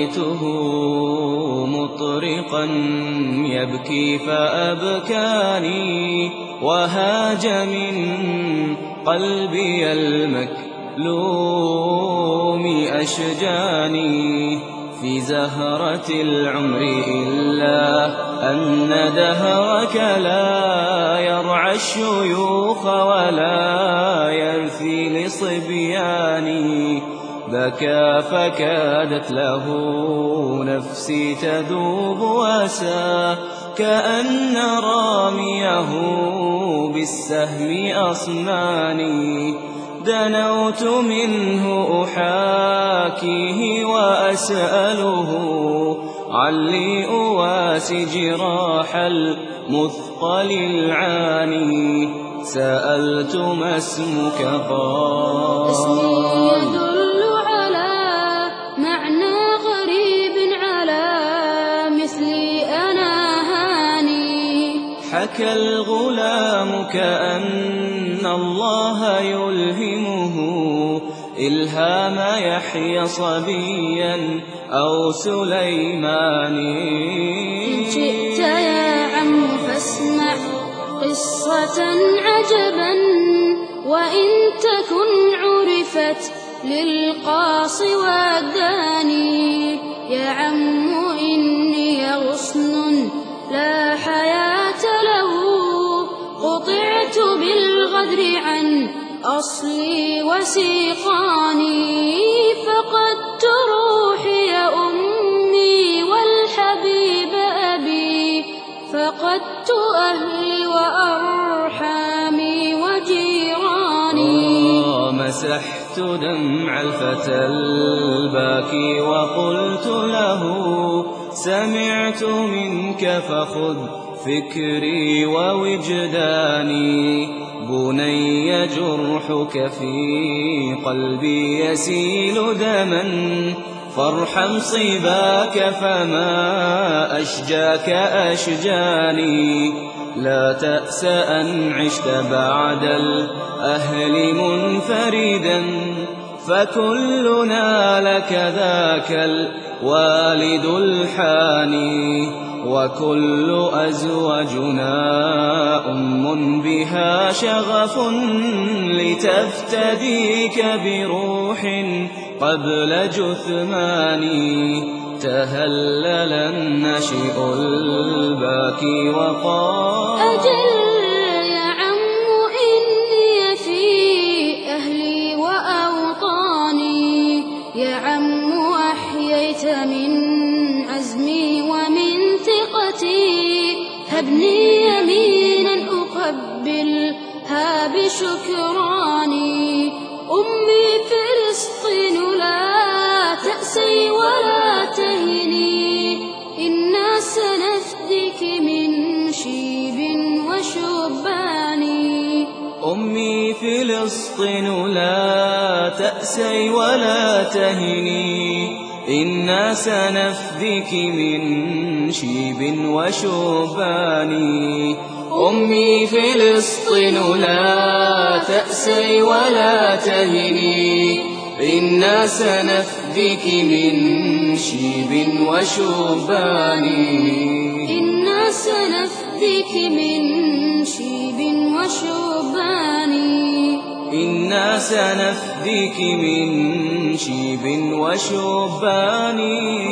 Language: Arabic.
رأيته مطرقا يبكي فأبكاني، وهاج من قلبي المكلوم أشجاني. في زهرة العمر إلا أن دهرك لا يرعى الشيوخ ولا يرثي لصبياني. بكى فكادت له نفسي تذوب وسى، كأن راميه بالسهم أصماني. دنوت منه أحاكيه وأسأله علي أواسي جراح المثقل العاني. سألت ما اسمك؟ قال اسمي يدل على معنى غريب على مثلي أنا هاني. حكى الغلام كأن الله يلهمه إلهام يحيى صبيا أو سليماني. إن شئت يا عم فاسمع قصة عجبا، وإن تكن عرفت للقاص والداني. يا عم إني غصن لا حياة له، قطعت بالغدر عن أصلي وسيقاني. فقدت روحي أمي والحبيب أبي، فقدت أهلي وأرحامي وجيراني. مسحت دمع الفتى الباكي وقلت له سمعت منك فخذ فكري ووجداني. بني جرحك في قلبي يسيل دما، فارحم صباك فما أشجاك أشجاني. لا تأس أن عشت بعد الأهل منفردا، فكلنا لك ذاك الوالد الحاني. وكل أزواجنا أم بها شغف لتفتديك بروح قبل جثماني. تهلل النشئ الباكي وقال أجل يا عم إني في أهلي وأوطاني. يا عم أحييت من عزمي ومن ثقتي، هبني يمينا أقبلها بشكراني. أمي فلسطين لا تأسي ولا تهني، إنا سنفديك من شيب وشباني. أمي فلسطين لا تأسي ولا تهني، إنا سنفديك من شيب وشباني. أمي فلسطين لا تأسي ولا تهني، إنا سنفديك من شيب وشباني. إنا سنفديك من شيب وشباني. إنا سنفديك من شيب وشباني.